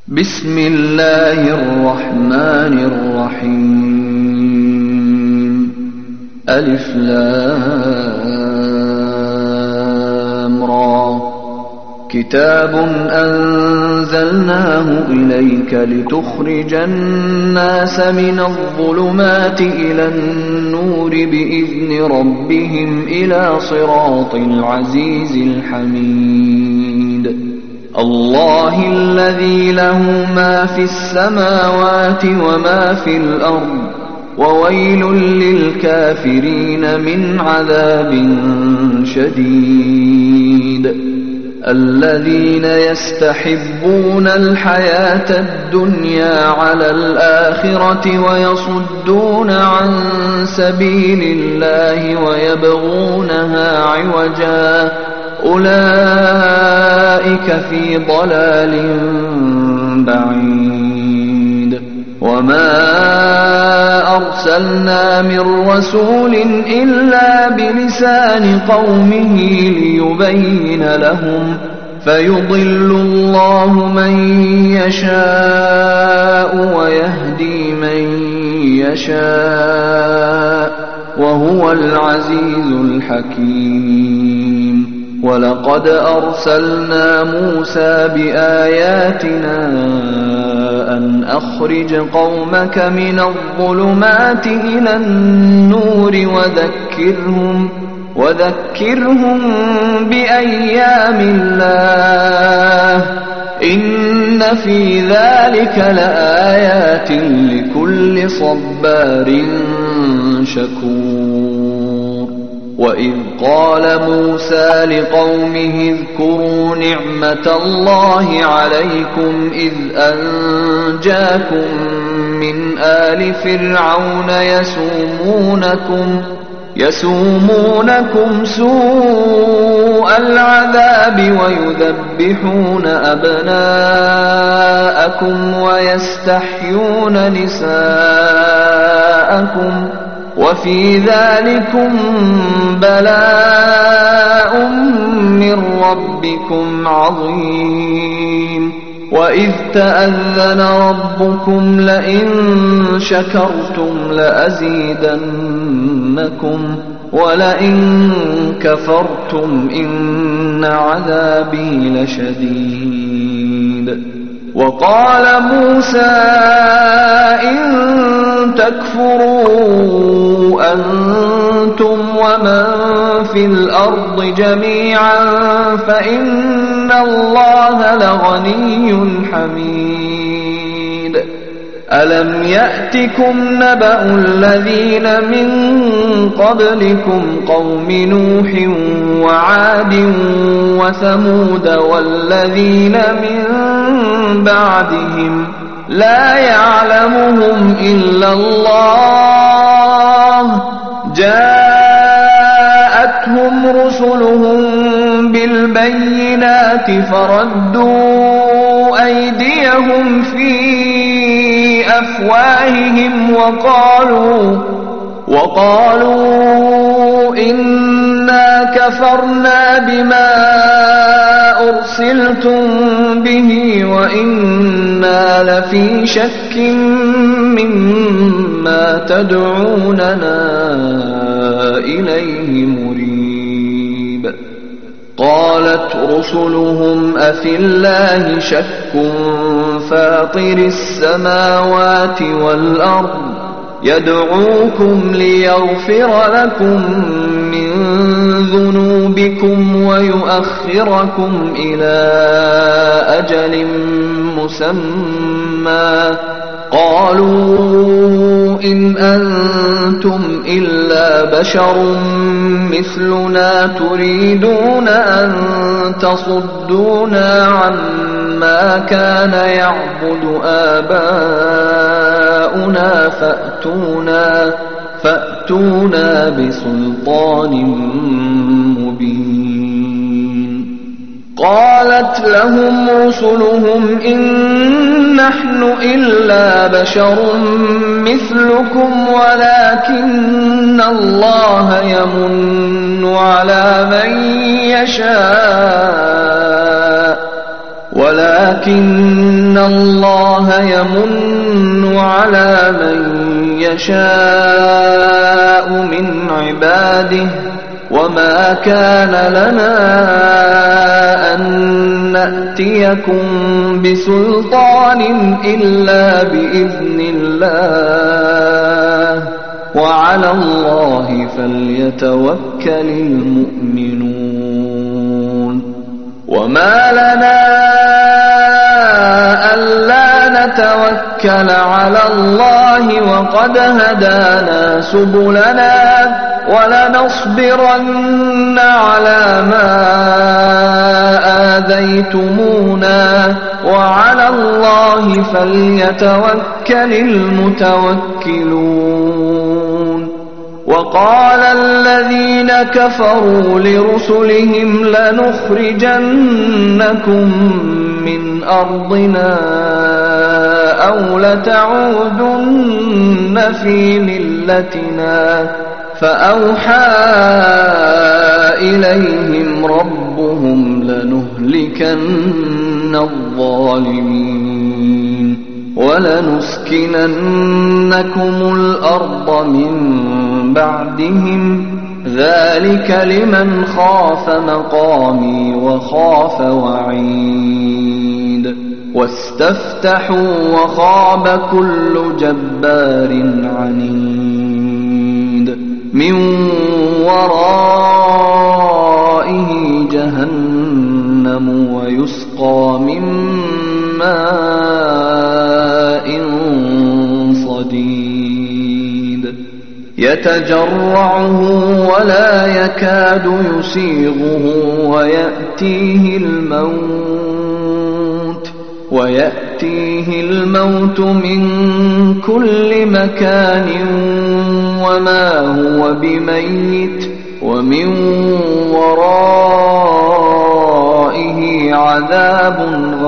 بسم الله الرحمن الرحيم ألف لام را كتاب أنزلناه إليك لتخرج الناس من الظلمات إلى النور بإذن ربهم إلى صراط العزيز الحميد الله الذي له ما في السماوات وما في الأرض وويل للكافرين من عذاب شديد الذين يستحبون الحياة الدنيا على الآخرة ويصدون عن سبيل الله ويبغونها عوجا أولئك في ضلال بعيد وما أرسلنا من رسول إلا بلسان قومه ليبين لهم فيضل الله من يشاء ويهدي من يشاء وهو العزيز الحكيم ولقد أرسلنا موسى بآياتنا أن أخرج قومك من الظلمات إلى النور وذكرهم بأيام الله إن في ذلك لآيات لكل صبار شكور وإذ قال موسى لقومه اذكروا نعمة الله عليكم إذ أنجاكم من آل فرعون يسومونكم سوء العذاب ويذبحون أبناءكم ويستحيون نساءكم وفي ذلكم بلاء من ربكم عظيم وإذ تأذن ربكم لئن شكرتم لأزيدنكم ولئن كفرتم إن عذابي لشديد وقال موسى إن تكفروا أنتم ومن في الأرض جميعا فإن الله لغني حميد ألم يأتكم نبأ الذين من قبلكم قوم نوح وعاد وثمود والذين من بعدهم لا يعلمهم إلا الله جاءتهم رسلهم بالبينات فردوا أيديهم في أفواههم وقالوا إنا كفرنا بما أرسلتم به وإنا لفي شك مما تدعوننا إليه مريب قالت رسلهم أفي الله شك فاطر السماوات والأرض يدعوكم ليغفر لكم من ذنوبكم ويؤخركم إلى أجل مسمى قالوا إن أنتم إلا بشر مثلنا تريدون أن تصدونا عما كان يعبد آباؤنا فأتونا بسلطان مبين قالت لهم رسلهم إن نحن إلا بشر مثلكم ولكن الله يمن على من يشاء ولكن الله يمن على من يشاء من عباده وما كان لنا أن نأتيكم بسلطان إلا بإذن الله وعلى الله فليتوكل المؤمنون وما لنا ألا نتوكل على الله وقد هدانا سبلنا ولنصبرن على ما آذيتمونا وعلى الله فليتوكل المتوكلون وقال الذين كفروا لرسلهم لنخرجنكم من أرضنا أو لتعودن في ملتنا فأوحى إليهم ربهم لنهلكن الظالمين ولنسكننكم الأرض من بعدهم ذلك لمن خاف مقامي وخاف وعيد واستفتحوا وخاب كل جبار عنيد من ورائه جهنم ويسقى من ماء صديد يتجرعه ولا يكاد يسيغه ويأتيه الموت من كل مكان وما هو بميت ومن ورائه عذاب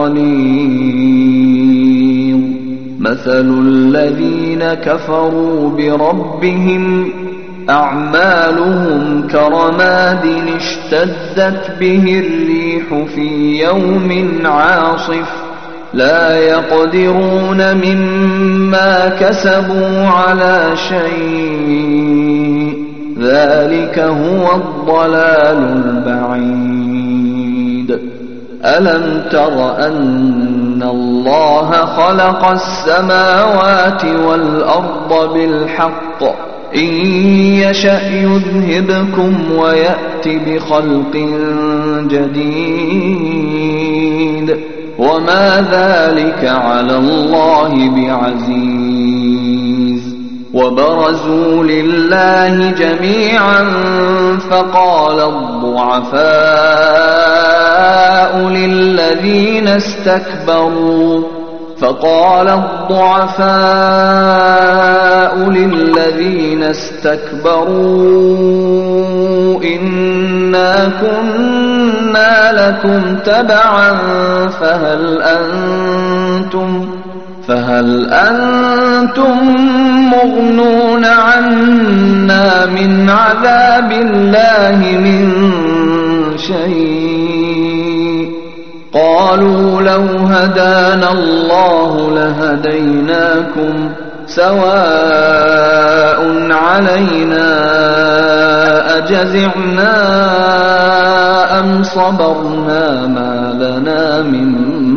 غليظ مثل الذين كفروا بربهم أعمالهم كرماد اشتدت به الريح في يوم عاصف لا يقدرون مما كسبوا على شيء ذلك هو الضلال البعيد ألم تر أن الله خلق السماوات والأرض بالحق إن يشأ يذهبكم ويأت بخلق جديد وما ذلك على الله بعزيز وبرزوا لله جميعا فقال الضعفاء للذين استكبروا إنا كنا لكم تبعا فهل أنتم مغنون عنا من عذاب الله من شيء قالوا لو هدانا الله لهديناكم سواء علينا أجزعنا أم صبرنا ما لنا من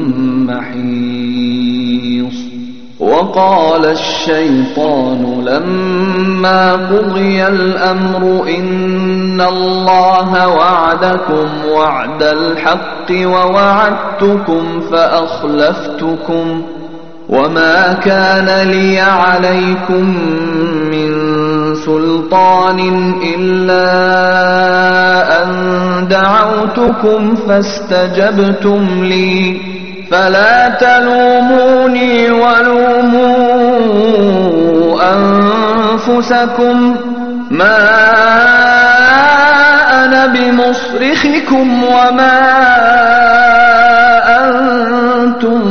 محيص وقال الشيطان لما قضي الأمر إن الله وعدكم وعد الحق ووعدتكم فأخلفتكم وما كان لي عليكم من سلطان إلا أن دعوتكم فاستجبتم لي فلا تلوموني ولوموا أنفسكم ما أنا بمصرخكم وما أنتم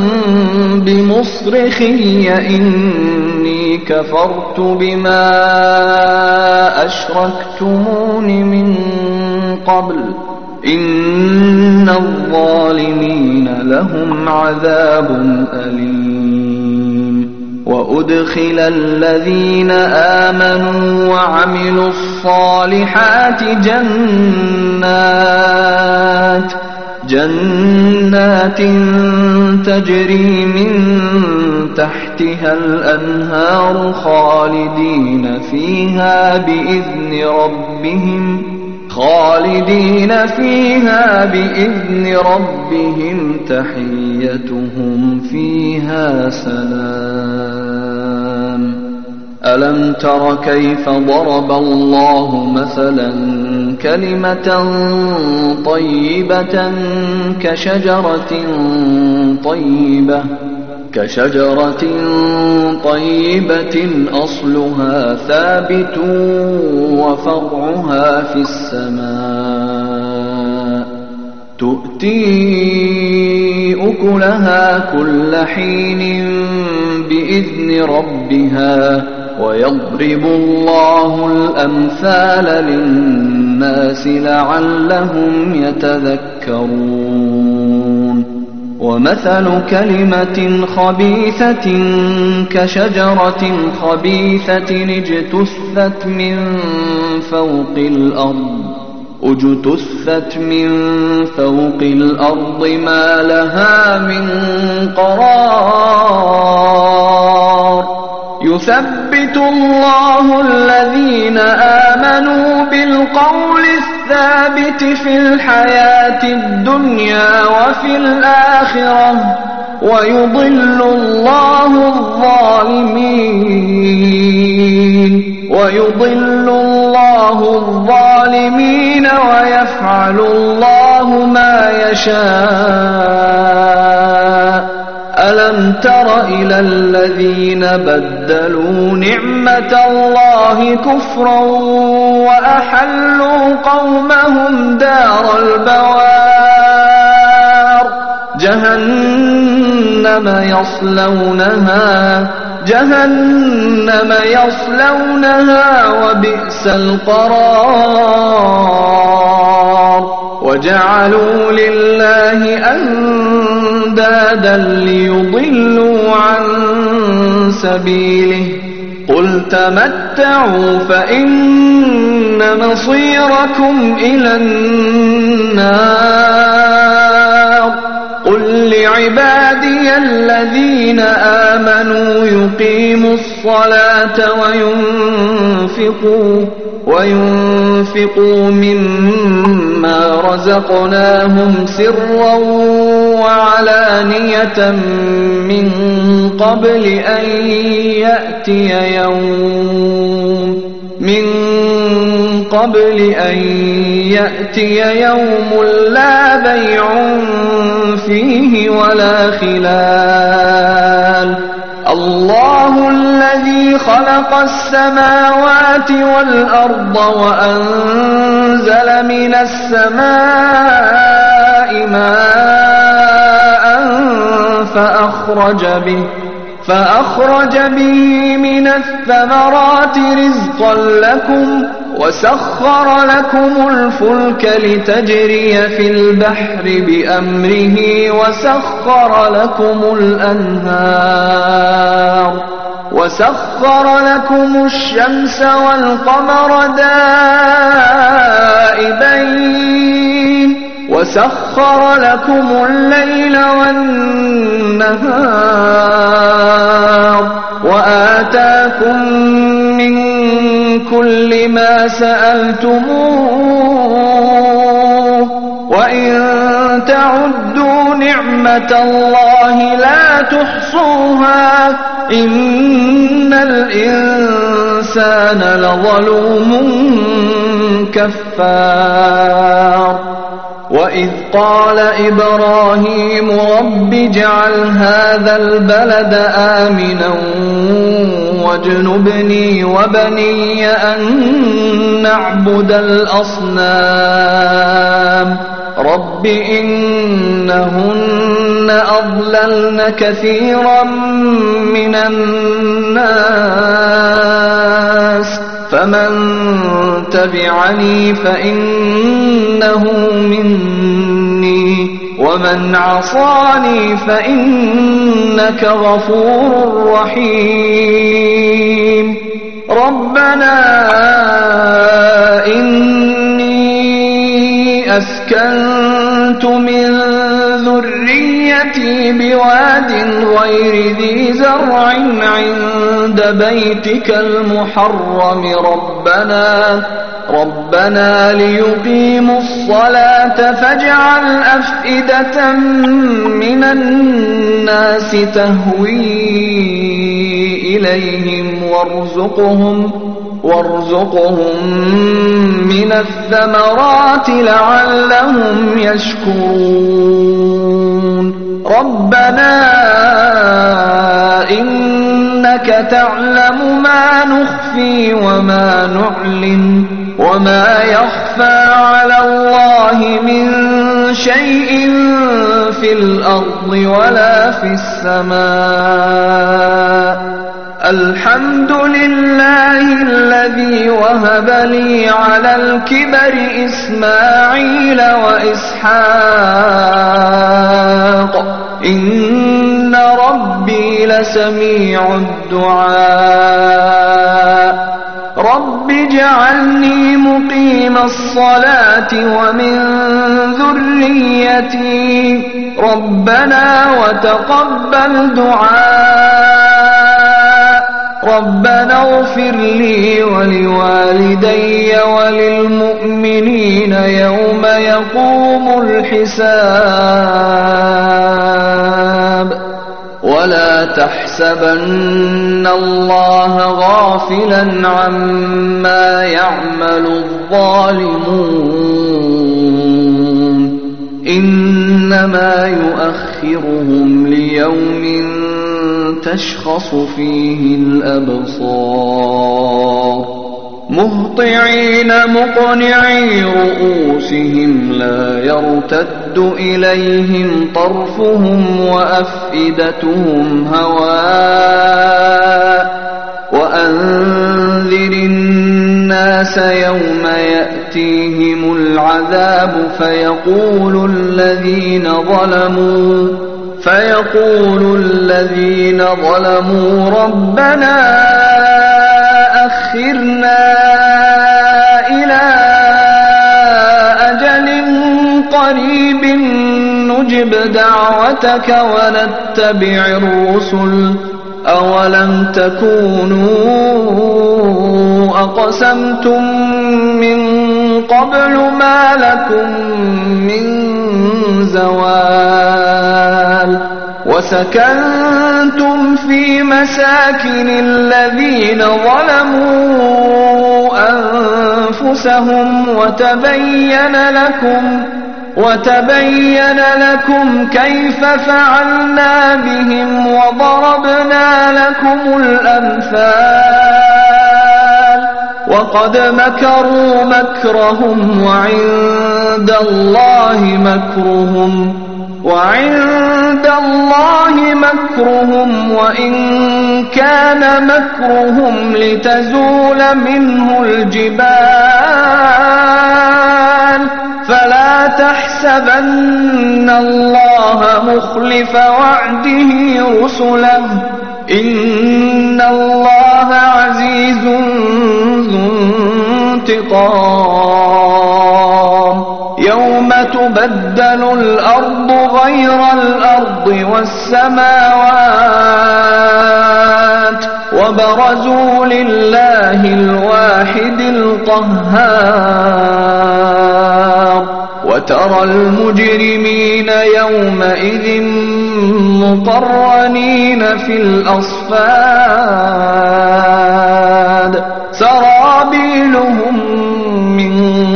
بمصرخي إني كفرت بما أشركتمون من قبل إن الظالمين لهم عذاب أليم. وأدخل الذين آمنوا وعملوا الصالحات جنات تجري من تحتها الأنهار خالدين فيها بإذن ربهم تحيتهم فيها سلام. ألم تر كيف ضرب الله مثلا كلمة طيبة كشجرة طيبة أصلها ثابت وفرعها في السماء تؤتي أكلها كل حين بإذن ربها ويضرب الله الأمثال للناس لعلهم يتذكرون. ومثل كلمة خبيثة كشجرة خبيثة اجتثت من فوق الأرض ما لها من قرار. يثبت الله الذين آمنوا بالقول الثابت في الحياة الدنيا وفي الآخرة ويضل الله الظالمين ويفعل الله ما يشاء. ألم تر إلى الذين بدلوا نعمة الله كفرا وأحلوا قومهم دار البوار جهنم يصلونها وبئس القرار. وجعلوا لله أندادا ليضلوا عن سبيله قل تمتعوا فإن مصيركم إلى النار. قل لعبادي الذين آمنوا يقيموا الصلاة وينفقوا مما رزقناهم سرا وعلانية من قبل أن يأتي يوم لا بيع فيه ولا خلال. الله الذي خلق السماوات والأرض وأنزل من السماء ماء فأخرج به من الثمرات رزقا لكم وسخر لكم الفلك لتجري في البحر بأمره وسخر لكم الشمس والقمر دائبين وسخر لكم الليل والنهار وآتاكم من كل ما سألتموه وإن تعدوا نعمة الله لا تحصوها إن الإنسان لظلوم كفار. وإذ قال إبراهيم رب اجعل هذا البلد آمنا واجنبني وبني أن نعبد الأصنام رب إنهن أضللن كثيرا من الناس فمن تبعني فإنه مني ومن عصاني فإنك غفور رحيم ربنا إني أسكنت من ذريتي بواد غير ذي زرع عند بيتك المحرم ربنا ليقيموا الصلاة فاجعل أفئدة من الناس تهوي إليهم وارزقهم من الثمرات لعلهم يشكرون ربنا إنك تعلم ما نخفي وما نعلن وما يخفى على الله من شيء في الأرض ولا في السماء الحمد لله الذي وهب لي على الكبر إسماعيل وإسحاق إن ربي لسميع الدعاء رب اجعلني مقيم الصلاة ومن ذريتي ربنا وتقبل دعاء ربنا اغفر لي ولوالدي وللمؤمنين يوم يقوم الحساب ولا تحسبن الله غافلا عما يعمل الظالمون إنما يؤخرهم ليوم تشخص فيه الأبصار مهطعين مقنعي رؤوسهم لا يرتد إليهم طرفهم وأفئدتهم هواء وأنذر الناس يوم يأتيهم العذاب فيقول الذين ظلموا ربنا أخرنا إلى أجل قريب نجب دعوتك ونتبع الرسل أولم تكونوا أقسمتم من قبل ما لكم من زوال وسكنتم في مساكن الذين ظلموا أنفسهم وتبين لكم كيف فعلنا بهم وضربنا لكم الأمثال وقد مكروا مكرهم وعند الله مكرهم وإن كان مكرهم لتزول منه الجبال فلا تحسبن الله مخلف وعده رسله إن الله عزيز ذو انتقام يوم تبدل الأرض غير الأرض والسماوات وبرزوا لله الواحد القهار وترى المجرمين يومئذ مقرنين في الأصفاد سرابيلهم من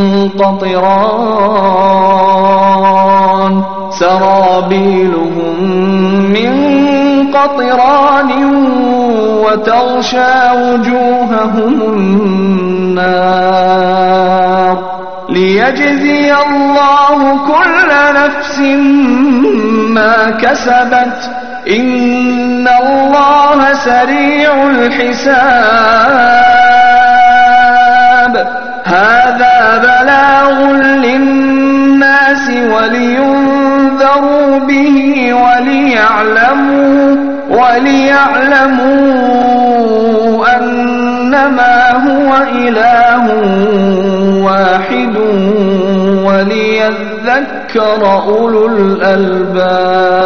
قطران وتغشى وجوههم النار ليجزي الله كل نفس ما كسبت إن الله سريع الحساب هذا بلاغ للناس ولينذروا به وليعلموا أنما هو إله واحد وليذكر أولو الألباب.